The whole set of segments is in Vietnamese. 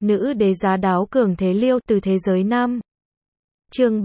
nữ đế giá đáo cường thế liêu từ thế giới năm. Chương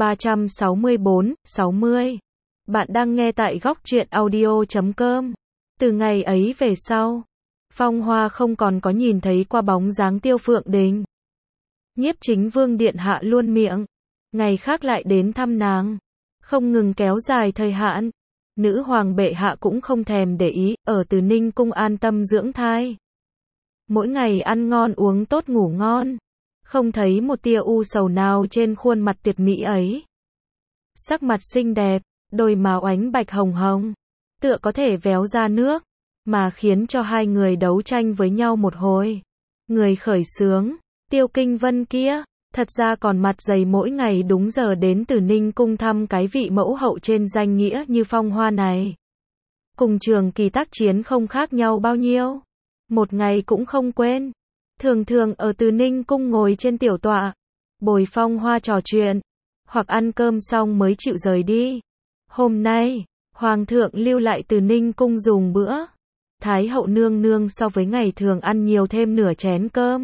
364, 60. Bạn đang nghe tại góc truyện audio.com. Từ ngày ấy về sau, Phong Hoa không còn có nhìn thấy qua bóng dáng Tiêu Phượng Đình. Nhiếp Chính Vương điện hạ luôn miệng, ngày khác lại đến thăm nàng, không ngừng kéo dài thời hạn. Nữ hoàng bệ hạ cũng không thèm để ý, ở Từ Ninh cung an tâm dưỡng thai. Mỗi ngày ăn ngon uống tốt ngủ ngon, không thấy một tia u sầu nào trên khuôn mặt tuyệt mỹ ấy. Sắc mặt xinh đẹp, đôi má oánh bạch hồng hồng, tựa có thể véo ra nước, mà khiến cho hai người đấu tranh với nhau một hồi. Người khởi xướng, Tiêu Kinh Vân kia, thật ra còn mặt dày mỗi ngày đúng giờ đến Từ Ninh cung thăm cái vị mẫu hậu trên danh nghĩa như Phong Hoa này. Cùng Trường Kỳ tác chiến không khác nhau bao nhiêu. Một ngày cũng không quên. Thường thường ở Từ Ninh cung ngồi trên tiểu tọa, bồi Phong Hoa trò chuyện, hoặc ăn cơm xong mới chịu rời đi. Hôm nay, Hoàng thượng lưu lại Từ Ninh cung dùng bữa. Thái hậu nương nương so với ngày thường ăn nhiều thêm nửa chén cơm.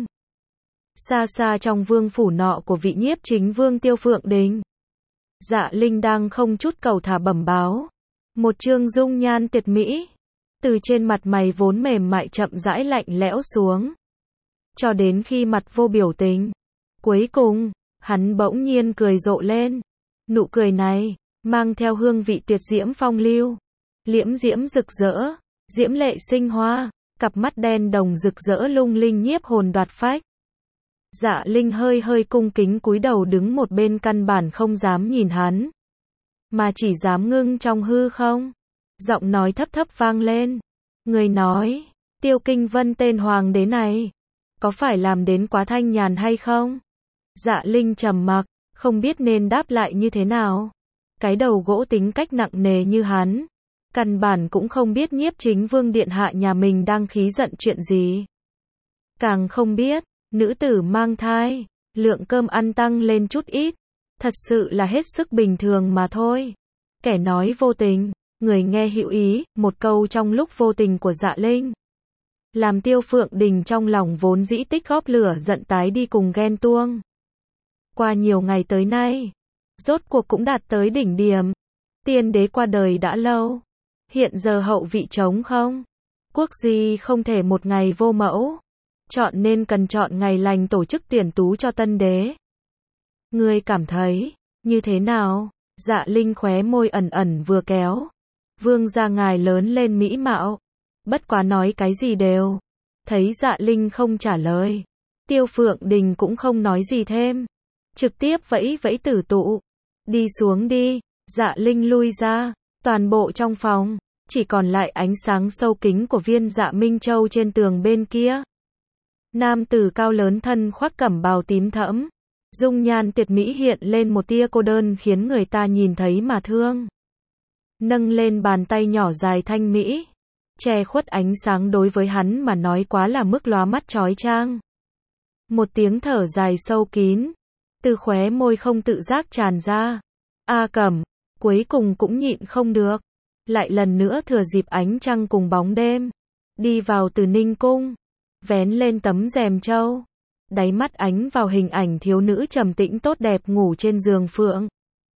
Xa xa trong vương phủ nọ của vị nhiếp chính vương Tiêu Phượng Đình, Dạ Linh đang không chút cầu thả bẩm báo. Một trương dung nhan tuyệt mỹ, từ trên mặt mày vốn mềm mại chậm rãi lạnh lẽo xuống, cho đến khi mặt vô biểu tình. Cuối cùng, hắn bỗng nhiên cười rộ lên. Nụ cười này, mang theo hương vị tuyệt diễm phong lưu, liễm diễm rực rỡ, diễm lệ sinh hoa, cặp mắt đen đồng rực rỡ lung linh nhiếp hồn đoạt phách. Dạ Linh hơi hơi cung kính cúi đầu đứng một bên căn bản không dám nhìn hắn, mà chỉ dám ngưng trong hư không. Giọng nói thấp thấp vang lên. Người nói, Tiêu Kinh Vân tên hoàng đế này, có phải làm đến quá thanh nhàn hay không? Dạ Linh trầm mặc, không biết nên đáp lại như thế nào. Cái đầu gỗ tính cách nặng nề như hắn, căn bản cũng không biết nhiếp chính vương điện hạ nhà mình đang khí giận chuyện gì. Càng không biết, nữ tử mang thai, lượng cơm ăn tăng lên chút ít, thật sự là hết sức bình thường mà thôi. Kẻ nói vô tình, người nghe hữu ý, một câu trong lúc vô tình của Dạ Linh, làm Tiêu Phượng Đình trong lòng vốn dĩ tích góp lửa giận tái đi cùng ghen tuông. Qua nhiều ngày tới nay, rốt cuộc cũng đạt tới đỉnh điểm. Tiên đế qua đời đã lâu, hiện giờ hậu vị trống không. Quốc di không thể một ngày vô mẫu, chọn nên cần chọn ngày lành tổ chức tuyển tú cho tân đế. Ngươi cảm thấy như thế nào? Dạ Linh khóe môi ẩn ẩn vừa kéo. Vương gia ngài lớn lên mỹ mạo, bất quá nói cái gì đều. Thấy Dạ Linh không trả lời, Tiêu Phượng Đình cũng không nói gì thêm, trực tiếp vẫy vẫy tử tụ. Đi xuống đi. Dạ Linh lui ra, toàn bộ trong phòng chỉ còn lại ánh sáng sâu kính của viên Dạ Minh Châu trên tường bên kia. Nam tử cao lớn thân khoác cẩm bào tím thẫm, dung nhan tuyệt mỹ hiện lên một tia cô đơn khiến người ta nhìn thấy mà thương. Nâng lên bàn tay nhỏ dài thanh mỹ, che khuất ánh sáng đối với hắn mà nói quá là mức lóa mắt chói chang. Một tiếng thở dài sâu kín, từ khóe môi không tự giác tràn ra. A Cẩm, cuối cùng cũng nhịn không được, lại lần nữa thừa dịp ánh trăng cùng bóng đêm, đi vào Từ Ninh cung, vén lên tấm rèm trâu, đáy mắt ánh vào hình ảnh thiếu nữ trầm tĩnh tốt đẹp ngủ trên giường phượng.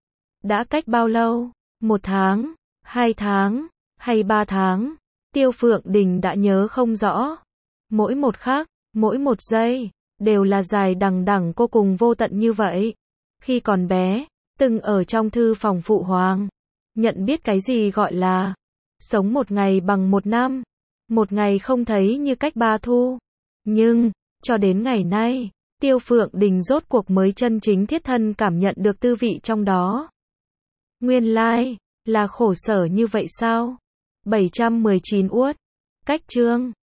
Đã cách bao lâu? 1 tháng, 2 tháng, hay 3 tháng? Tiêu Phượng Đình đã nhớ không rõ. Mỗi một khắc, mỗi một giây, đều là dài đằng đẵng cô cùng vô tận như vậy. Khi còn bé, từng ở trong thư phòng phụ hoàng, nhận biết cái gì gọi là sống một ngày bằng một năm, một ngày không thấy như cách 3 thu. Nhưng, cho đến ngày nay, Tiêu Phượng Đình rốt cuộc mới chân chính thiết thân cảm nhận được tư vị trong đó. Nguyên lai, là khổ sở như vậy sao? 719 uất. Cách chương